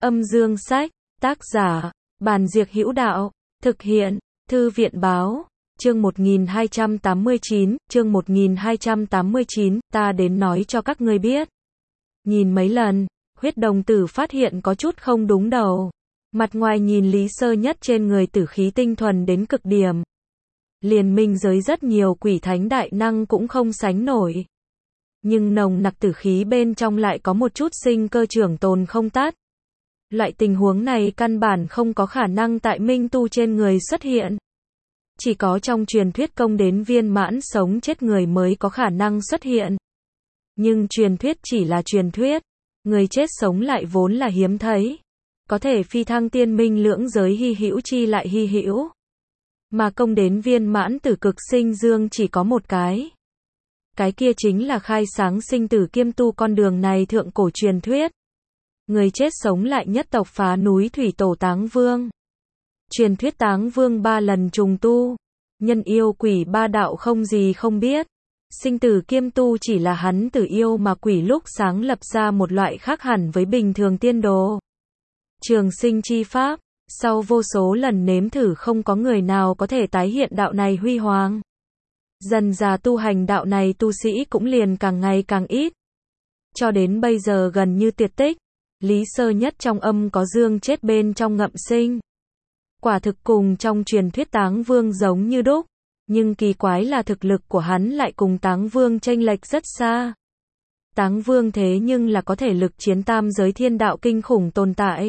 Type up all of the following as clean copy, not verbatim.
Âm dương sách, tác giả, Bàn Diệc Hữu Đạo, thực hiện, Thư viện báo, chương 1289, ta đến nói cho các ngươi biết. Nhìn mấy lần, huyết đồng tử phát hiện có chút không đúng đầu. Mặt ngoài nhìn Lý Sơ Nhất trên người tử khí tinh thuần đến cực điểm. Liền minh giới rất nhiều quỷ thánh đại năng cũng không sánh nổi. Nhưng nồng nặc tử khí bên trong lại có một chút sinh cơ trường tồn không tát. Loại tình huống này căn bản không có khả năng tại minh tu trên người xuất hiện. Chỉ có trong truyền thuyết công đến viên mãn sống chết người mới có khả năng xuất hiện. Nhưng truyền thuyết chỉ là truyền thuyết. Người chết sống lại vốn là hiếm thấy. Có thể phi thăng tiên minh lưỡng giới hy hữu chi lại hy hữu. Mà công đến viên mãn tử cực sinh dương chỉ có một cái. Cái kia chính là khai sáng sinh tử kiêm tu con đường này thượng cổ truyền thuyết. Người chết sống lại nhất tộc phá núi thủy tổ Táng Vương. Truyền thuyết Táng Vương 3 lần trùng tu. Nhân yêu quỷ ba đạo không gì không biết. Sinh tử kiêm tu chỉ là hắn tử yêu mà quỷ lúc sáng lập ra một loại khác hẳn với bình thường tiên đồ. Trường sinh chi pháp, sau vô số lần nếm thử không có người nào có thể tái hiện đạo này huy hoàng. Dần dà tu hành đạo này tu sĩ cũng liền càng ngày càng ít. Cho đến bây giờ gần như tuyệt tích. Lý Sơ Nhất trong âm có dương chết bên trong ngậm sinh. Quả thực cùng trong truyền thuyết Táng Vương giống như đúc. Nhưng kỳ quái là thực lực của hắn lại cùng Táng Vương chênh lệch rất xa. Táng Vương thế nhưng là có thể lực chiến tam giới thiên đạo kinh khủng tồn tại.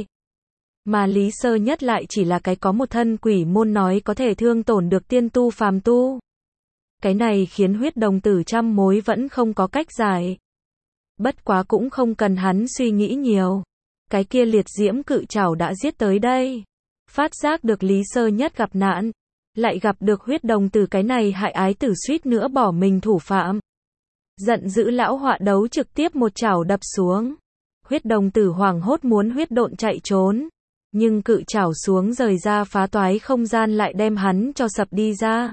Mà Lý Sơ Nhất lại chỉ là cái có một thân quỷ môn nói có thể thương tổn được tiên tu phàm tu. Cái này khiến huyết đồng tử trăm mối vẫn không có cách giải. Bất quá cũng không cần hắn suy nghĩ nhiều. Cái kia liệt diễm cự trảo đã giết tới đây. Phát giác được Lý Sơ Nhất gặp nạn. Lại gặp được huyết đồng tử cái này hại ái tử suýt nữa bỏ mình thủ phạm. Giận dữ lão họa đấu trực tiếp một chảo đập xuống. Huyết đồng tử hoảng hốt muốn huyết độn chạy trốn. Nhưng cự chảo xuống rời ra phá toái không gian lại đem hắn cho sập đi ra.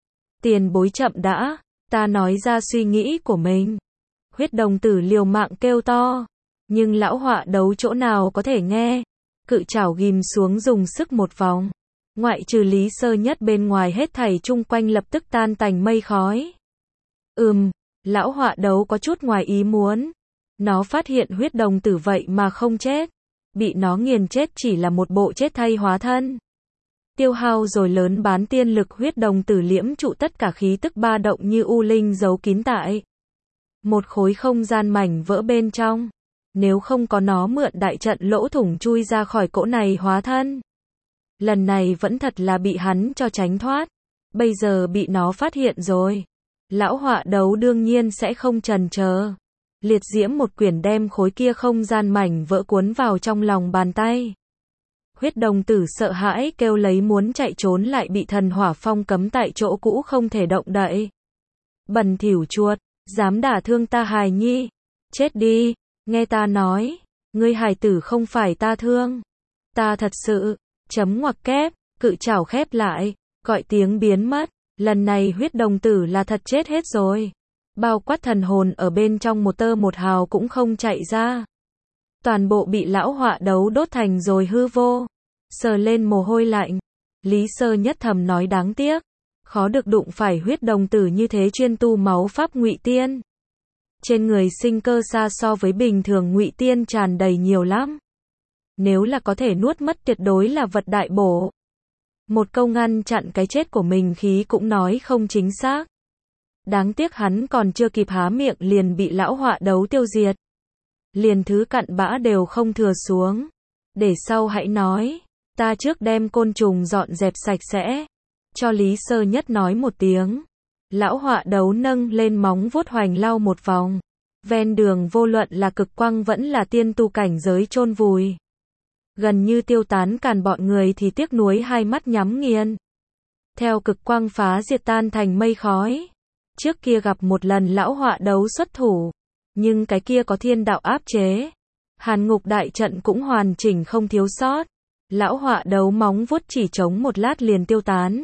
Tiền bối chậm đã, ta nói ra suy nghĩ của mình. Huyết đồng tử liều mạng kêu to. Nhưng lão họa đấu chỗ nào có thể nghe. Cự chảo ghim xuống dùng sức một vòng. Ngoại trừ Lý Sơ Nhất bên ngoài hết thảy chung quanh lập tức tan tành mây khói. Lão họa đấu có chút ngoài ý muốn. Nó phát hiện huyết đồng tử vậy mà không chết. Bị nó nghiền chết chỉ là một bộ chết thay hóa thân. Tiêu hao rồi lớn bán tiên lực huyết đồng tử liễm trụ tất cả khí tức ba động như u linh giấu kín tại một khối không gian mảnh vỡ bên trong. Nếu không có nó mượn đại trận lỗ thủng chui ra khỏi cỗ này hóa thân. Lần này vẫn thật là bị hắn cho tránh thoát. Bây giờ bị nó phát hiện rồi. Lão họa đấu đương nhiên sẽ không chần chờ. Liệt diễm một quyển đem khối kia không gian mảnh vỡ cuốn vào trong lòng bàn tay. Huyết đồng tử sợ hãi kêu lấy muốn chạy trốn lại bị thần hỏa phong cấm tại chỗ cũ không thể động đậy. Bần thỉu chuột, dám đả thương ta hài nhi. Chết đi, nghe ta nói, ngươi hài tử không phải ta thương. Ta thật sự, chấm ngoặc kép, cự chảo khép lại, gọi tiếng biến mất. Lần này huyết đồng tử là thật chết hết rồi. Bao quát thần hồn ở bên trong một tơ một hào cũng không chạy ra. Toàn bộ bị lão họa đấu đốt thành rồi hư vô. Sờ lên mồ hôi lạnh. Lý Sơ Nhất thầm nói đáng tiếc. Khó được đụng phải huyết đồng tử như thế chuyên tu máu pháp ngụy tiên. Trên người sinh cơ xa so với bình thường ngụy tiên tràn đầy nhiều lắm. Nếu là có thể nuốt mất tuyệt đối là vật đại bổ. Một câu ngăn chặn cái chết của mình khí cũng nói không chính xác. Đáng tiếc hắn còn chưa kịp há miệng liền bị lão họa đấu tiêu diệt. Liền thứ cặn bã đều không thừa xuống. Để sau hãy nói. Ta trước đem côn trùng dọn dẹp sạch sẽ. Cho Lý Sơ Nhất nói một tiếng. Lão họa đấu nâng lên móng vuốt hoành lau một vòng. Ven đường vô luận là cực quang vẫn là tiên tu cảnh giới chôn vùi. Gần như tiêu tán càn bọn người thì tiếc nuối hai mắt nhắm nghiền. Theo cực quang phá diệt tan thành mây khói. Trước kia gặp một lần lão họa đấu xuất thủ. Nhưng cái kia có thiên đạo áp chế. Hàn ngục đại trận cũng hoàn chỉnh không thiếu sót. Lão họa đấu móng vuốt chỉ chống một lát liền tiêu tán.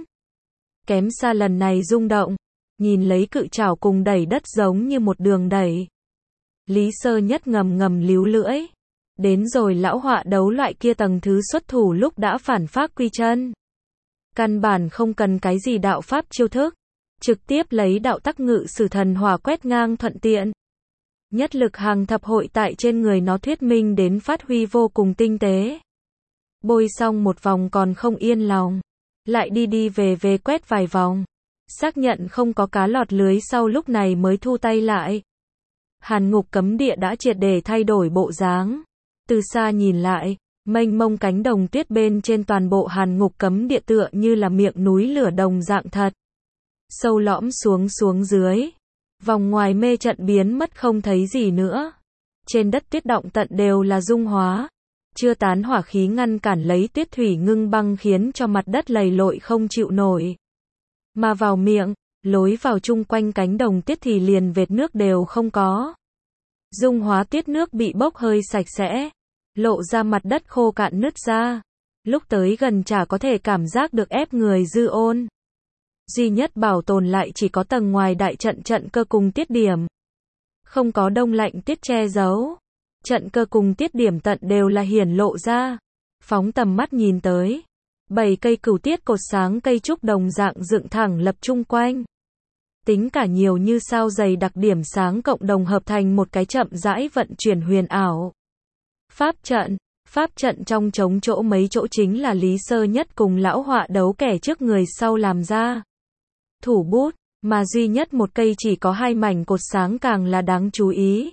Kém xa lần này rung động. Nhìn lấy cự chảo cùng đẩy đất giống như một đường đẩy. Lý Sơ Nhất ngầm líu lưỡi. Đến rồi lão họa đấu loại kia tầng thứ xuất thủ lúc đã phản phác quy chân. Căn bản không cần cái gì đạo pháp chiêu thức. Trực tiếp lấy đạo tắc ngự sử thần hỏa quét ngang thuận tiện. Nhất lực hàng thập hội tại trên người nó thuyết minh đến phát huy vô cùng tinh tế. Bôi xong một vòng còn không yên lòng. Lại đi đi về về quét vài vòng. Xác nhận không có cá lọt lưới sau lúc này mới thu tay lại. Hàn ngục cấm địa đã triệt để thay đổi bộ dáng. Từ xa nhìn lại, mênh mông cánh đồng tuyết bên trên toàn bộ hàn ngục cấm địa tựa như là miệng núi lửa đồng dạng thật. Sâu lõm xuống dưới. Vòng ngoài mê trận biến mất không thấy gì nữa. Trên đất tuyết động tận đều là dung hóa. Chưa tán hỏa khí ngăn cản lấy tuyết thủy ngưng băng khiến cho mặt đất lầy lội không chịu nổi. Mà vào miệng, lối vào chung quanh cánh đồng tuyết thì liền vệt nước đều không có. Dung hóa tuyết nước bị bốc hơi sạch sẽ. Lộ ra mặt đất khô cạn nứt ra. Lúc tới gần chả có thể cảm giác được ép người dư ôn. Duy nhất bảo tồn lại chỉ có tầng ngoài đại trận cơ cùng tiết điểm. Không có đông lạnh tiết che giấu. Trận cơ cùng tiết điểm tận đều là hiển lộ ra. Phóng tầm mắt nhìn tới. 7 cây cửu tiết cột sáng cây trúc đồng dạng dựng thẳng lập chung quanh. Tính cả nhiều như sao dày đặc điểm sáng cộng đồng hợp thành một cái chậm rãi vận chuyển huyền ảo. Pháp trận trong trống chỗ mấy chỗ chính là Lý Sơ Nhất cùng lão họa đấu kẻ trước người sau làm ra. Thủ bút, mà duy nhất một cây chỉ có 2 mảnh cột sáng càng là đáng chú ý.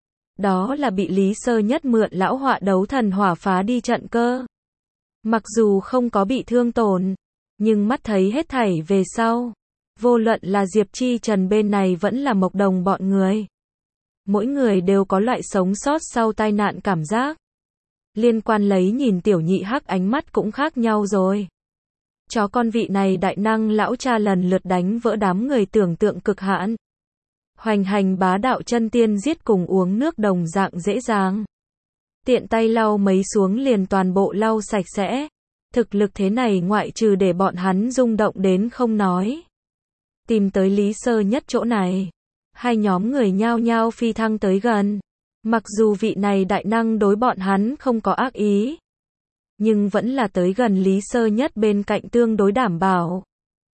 Đó là bị Lý Sơ Nhất mượn lão họa đấu thần hỏa phá đi trận cơ. Mặc dù không có bị thương tổn, nhưng mắt thấy hết thảy về sau. Vô luận là Diệp Chi Trần bên này vẫn là Mộc Đồng bọn người. Mỗi người đều có loại sống sót sau tai nạn cảm giác. Liên quan lấy nhìn tiểu nhị hắc ánh mắt cũng khác nhau rồi. Chó con vị này đại năng lão cha lần lượt đánh vỡ đám người tưởng tượng cực hạn. Hoành hành bá đạo chân tiên giết cùng uống nước đồng dạng dễ dàng. Tiện tay lau mấy xuống liền toàn bộ lau sạch sẽ. Thực lực thế này ngoại trừ để bọn hắn rung động đến không nói. Tìm tới Lý Sơ Nhất chỗ này. Hai nhóm người nhao nhao phi thăng tới gần. Mặc dù vị này đại năng đối bọn hắn không có ác ý. Nhưng vẫn là tới gần Lý Sơ Nhất bên cạnh tương đối đảm bảo.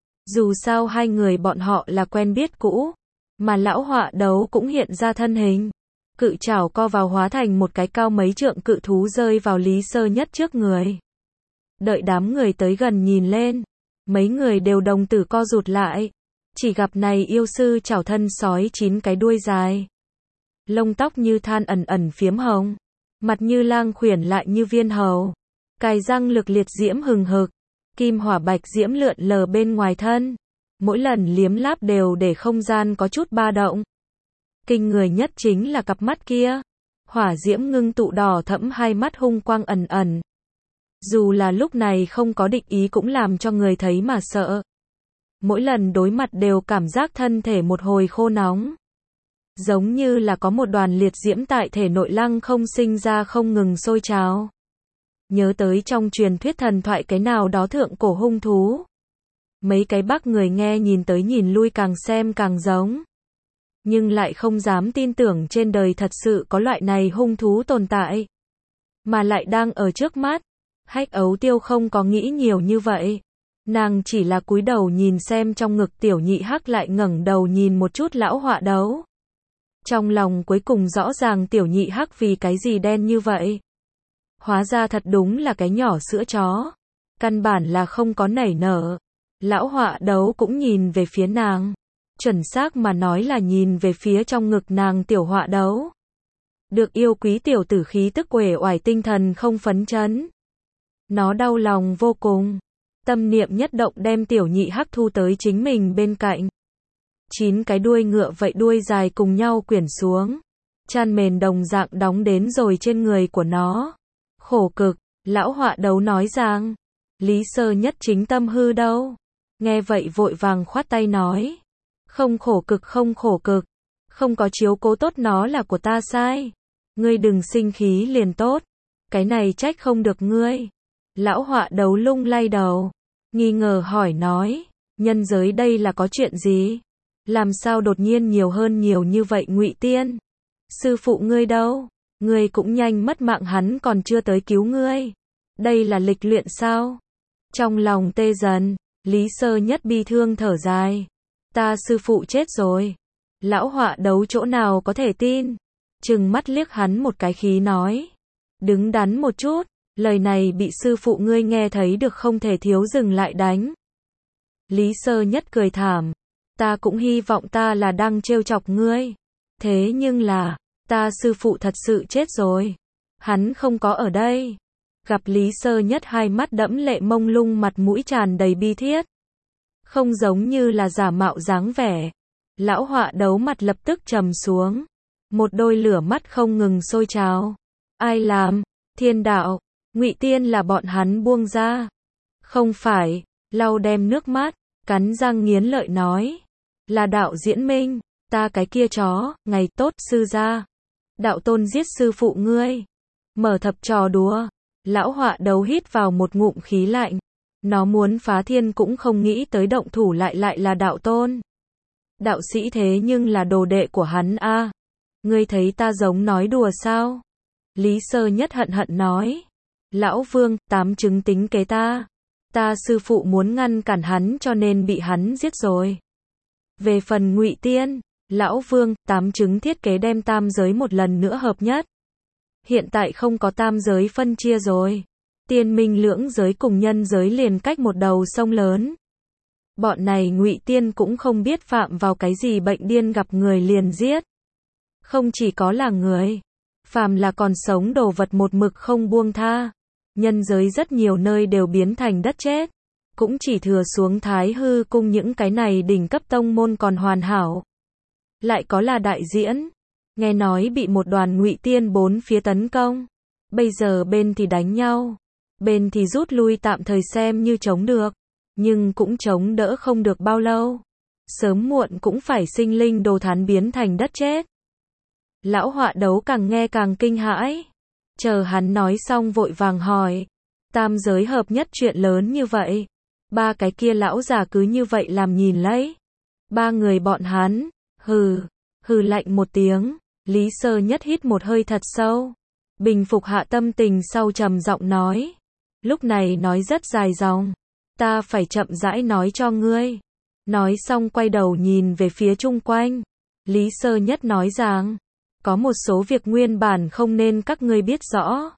Dù sao hai người bọn họ là quen biết cũ. Mà lão họa đấu cũng hiện ra thân hình. Cự chảo co vào hóa thành một cái cao mấy trượng cự thú rơi vào Lý Sơ Nhất trước người. Đợi đám người tới gần nhìn lên. Mấy người đều đồng tử co rụt lại. Chỉ gặp này yêu sư chảo thân sói 9 cái đuôi dài. Lông tóc như than ẩn ẩn phiếm hồng. Mặt như lang khuyển lại như viên hầu. Cài răng lực liệt diễm hừng hực. Kim hỏa bạch diễm lượn lờ bên ngoài thân. Mỗi lần liếm láp đều để không gian có chút ba động. Kinh người nhất chính là cặp mắt kia. Hỏa diễm ngưng tụ đỏ thẫm hai mắt hung quang ẩn ẩn. Dù là lúc này không có địch ý cũng làm cho người thấy mà sợ. Mỗi lần đối mặt đều cảm giác thân thể một hồi khô nóng. Giống như là có một đoàn liệt diễm tại thể nội lăng không sinh ra không ngừng sôi trào. Nhớ tới trong truyền thuyết thần thoại cái nào đó thượng cổ hung thú. Mấy cái bác người nghe nhìn tới nhìn lui càng xem càng giống. Nhưng lại không dám tin tưởng trên đời thật sự có loại này hung thú tồn tại. Mà lại đang ở trước mắt. Hách Ấu Tiêu không có nghĩ nhiều như vậy. Nàng chỉ là cúi đầu nhìn xem trong ngực tiểu nhị hắc lại ngẩng đầu nhìn một chút lão họa đấu. Trong lòng cuối cùng rõ ràng tiểu nhị hắc vì cái gì đen như vậy. Hóa ra thật đúng là cái nhỏ sữa chó. Căn bản là không có nảy nở. Lão họa đấu cũng nhìn về phía nàng. Chuẩn xác mà nói là nhìn về phía trong ngực nàng tiểu họa đấu. Được yêu quý tiểu tử khí tức uể oải tinh thần không phấn chấn. Nó đau lòng vô cùng. Tâm niệm nhất động đem tiểu nhị hắc thu tới chính mình bên cạnh. 9 cái đuôi ngựa vậy đuôi dài cùng nhau quyển xuống. Chan mền đồng dạng đóng đến rồi trên người của nó. Khổ cực, lão họa đấu nói rằng. Lý Sơ Nhất chính tâm hư đâu. Nghe vậy vội vàng khoát tay nói. Không khổ cực không khổ cực. Không có chiếu cố tốt nó là của ta sai. Ngươi đừng sinh khí liền tốt. Cái này trách không được ngươi. Lão họa đấu lung lay đầu. Nghi ngờ hỏi nói. Nhân giới đây là có chuyện gì? Làm sao đột nhiên nhiều hơn nhiều như vậy Ngụy Tiên? Sư phụ ngươi đâu? Ngươi cũng nhanh mất mạng, hắn còn chưa tới cứu ngươi. Đây là lịch luyện sao? Trong lòng tê dần, Lý Sơ Nhất bi thương thở dài. Ta sư phụ chết rồi. Lão Họa Đấu chỗ nào có thể tin. Trừng mắt liếc hắn một cái khí nói. Đứng đắn một chút, lời này bị sư phụ ngươi nghe thấy được, không thể thiếu dừng lại đánh. Lý Sơ Nhất cười thảm. Ta cũng hy vọng ta là đang trêu chọc ngươi. Thế nhưng là, ta sư phụ thật sự chết rồi. Hắn không có ở đây. Gặp Lý Sơ Nhất hai mắt đẫm lệ mông lung, mặt mũi tràn đầy bi thiết. Không giống như là giả mạo dáng vẻ. Lão Họa Đấu mặt lập tức trầm xuống. Một đôi lửa mắt không ngừng sôi trào. Ai làm? Thiên đạo, Ngụy Tiên là bọn hắn buông ra. Không phải, lau đem nước mắt, cắn răng nghiến lợi nói. Là Đạo Diễn Minh, ta cái kia chó, ngày tốt sư gia. Đạo Tôn giết sư phụ ngươi. Mở thập trò đùa. Lão Họa Đấu hít vào một ngụm khí lạnh. Nó muốn phá thiên cũng không nghĩ tới động thủ lại là Đạo Tôn. Đạo sĩ thế nhưng là đồ đệ của hắn a. Ngươi thấy ta giống nói đùa sao? Lý Sơ Nhất hận hận nói. Lão Vương, 8 chứng tính kế ta. Ta sư phụ muốn ngăn cản hắn cho nên bị hắn giết rồi. Về phần Ngụy Tiên, Lão Vương, 8 chứng thiết kế đem tam giới một lần nữa hợp nhất. Hiện tại không có tam giới phân chia rồi. Tiên minh lưỡng giới cùng nhân giới liền cách một đầu sông lớn. Bọn này Ngụy Tiên cũng không biết phạm vào cái gì bệnh điên, gặp người liền giết. Không chỉ có là người, phàm là còn sống đồ vật một mực không buông tha. Nhân giới rất nhiều nơi đều biến thành đất chết. Cũng chỉ thừa xuống Thái Hư cung những cái này đỉnh cấp tông môn còn hoàn hảo. Lại có là đại diễn. Nghe nói bị một đoàn Ngụy Tiên bốn phía tấn công. Bây giờ bên thì đánh nhau, bên thì rút lui, tạm thời xem như chống được. Nhưng cũng chống đỡ không được bao lâu. Sớm muộn cũng phải sinh linh đồ thán biến thành đất chết. Lão Họa Đấu càng nghe càng kinh hãi. Chờ hắn nói xong vội vàng hỏi. Tam giới hợp nhất chuyện lớn như vậy. Ba cái kia lão già cứ như vậy làm nhìn lấy. Ba người bọn hắn, hừ lạnh một tiếng. Lý Sơ Nhất hít một hơi thật sâu. Bình phục hạ tâm tình sau trầm giọng nói. Lúc này nói rất dài dòng. Ta phải chậm rãi nói cho ngươi. Nói xong quay đầu nhìn về phía chung quanh. Lý Sơ Nhất nói rằng. Có một số việc nguyên bản không nên các ngươi biết rõ.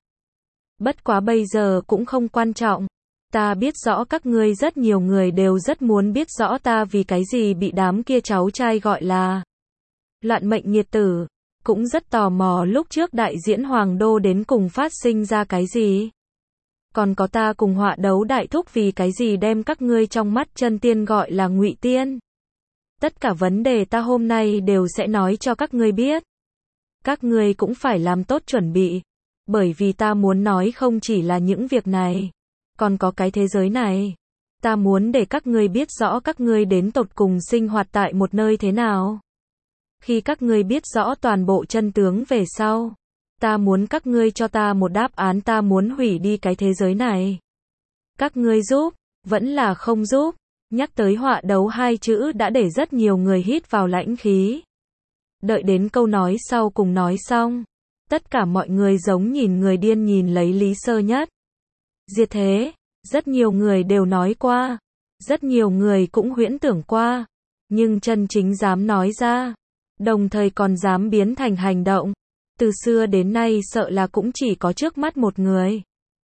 Bất quá bây giờ cũng không quan trọng. Ta biết rõ các ngươi, rất nhiều người đều rất muốn biết rõ ta vì cái gì bị đám kia cháu trai gọi là loạn mệnh nghiệt tử. Cũng rất tò mò lúc trước đại diễn Hoàng Đô đến cùng phát sinh ra cái gì. Còn có ta cùng Họa Đấu đại thúc vì cái gì đem các ngươi trong mắt chân tiên gọi là Ngụy Tiên. Tất cả vấn đề ta hôm nay đều sẽ nói cho các ngươi biết. Các ngươi cũng phải làm tốt chuẩn bị. Bởi vì ta muốn nói không chỉ là những việc này. Còn có cái thế giới này. Ta muốn để các ngươi biết rõ các ngươi đến tột cùng sinh hoạt tại một nơi thế nào. Khi các ngươi biết rõ toàn bộ chân tướng về sau. Ta muốn các ngươi cho ta một đáp án, ta muốn hủy đi cái thế giới này. Các ngươi giúp, vẫn là không giúp. Nhắc tới Họa Đấu hai chữ đã để rất nhiều người hít vào lãnh khí. Đợi đến câu nói sau cùng nói xong. Tất cả mọi người giống nhìn người điên nhìn lấy Lý Sơ Nhất. Diệt thế, rất nhiều người đều nói qua. Rất nhiều người cũng huyễn tưởng qua. Nhưng chân chính dám nói ra. Đồng thời còn dám biến thành hành động. Từ xưa đến nay sợ là cũng chỉ có trước mắt một người.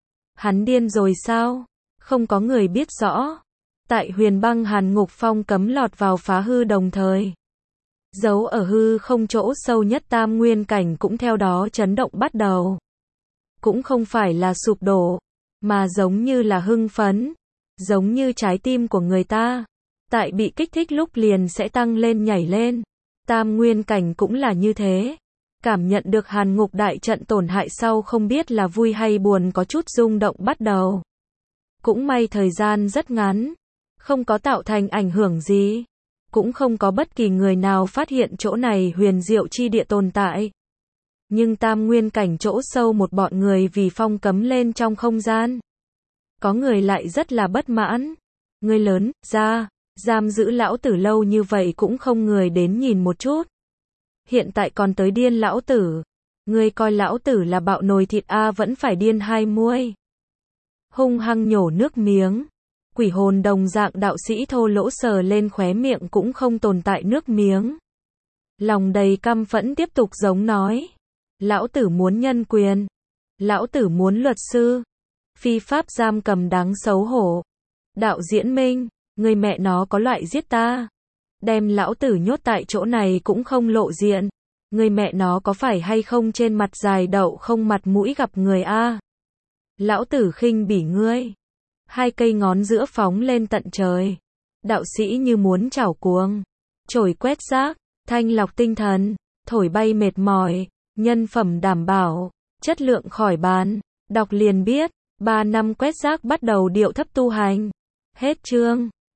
Hắn điên rồi sao? Không có người biết rõ. Tại Huyền Băng Hàn Ngục phong cấm lọt vào phá hư đồng thời. Giấu ở hư không chỗ sâu nhất tam nguyên cảnh cũng theo đó chấn động bắt đầu. Cũng không phải là sụp đổ, mà giống như là hưng phấn. Giống như trái tim của người ta. Tại bị kích thích lúc liền sẽ tăng lên nhảy lên. Tam nguyên cảnh cũng là như thế. Cảm nhận được Hàn Ngục đại trận tổn hại sau không biết là vui hay buồn, có chút rung động bắt đầu. Cũng may thời gian rất ngắn. Không có tạo thành ảnh hưởng gì. Cũng không có bất kỳ người nào phát hiện chỗ này huyền diệu chi địa tồn tại. Nhưng tam nguyên cảnh chỗ sâu một bọn người vì phong cấm lên trong không gian. Có người lại rất là bất mãn. Người lớn, ra, giam giữ lão tử lâu như vậy cũng không người đến nhìn một chút. Hiện tại còn tới điên lão tử. Ngươi coi lão tử là bạo nồi thịt vẫn phải điên hai muôi. Hung hăng nhổ nước miếng. Quỷ hồn đồng dạng đạo sĩ thô lỗ sờ lên khóe miệng cũng không tồn tại nước miếng. Lòng đầy căm phẫn tiếp tục giống nói. Lão tử muốn nhân quyền. Lão tử muốn luật sư. Phi pháp giam cầm đáng xấu hổ. Đạo diễn Minh, người mẹ nó có loại giết ta. Đem lão tử nhốt tại chỗ này cũng không lộ diện. Người mẹ nó có phải hay không trên mặt dài đậu không mặt mũi gặp người Lão tử khinh bỉ ngươi. Hai cây ngón giữa phóng lên tận trời. Đạo sĩ như muốn chảo cuồng. Chổi quét rác, thanh lọc tinh thần, thổi bay mệt mỏi, nhân phẩm đảm bảo, chất lượng khỏi bàn. Đọc liền biết, 3 năm quét rác bắt đầu điệu thấp tu hành. Hết chương.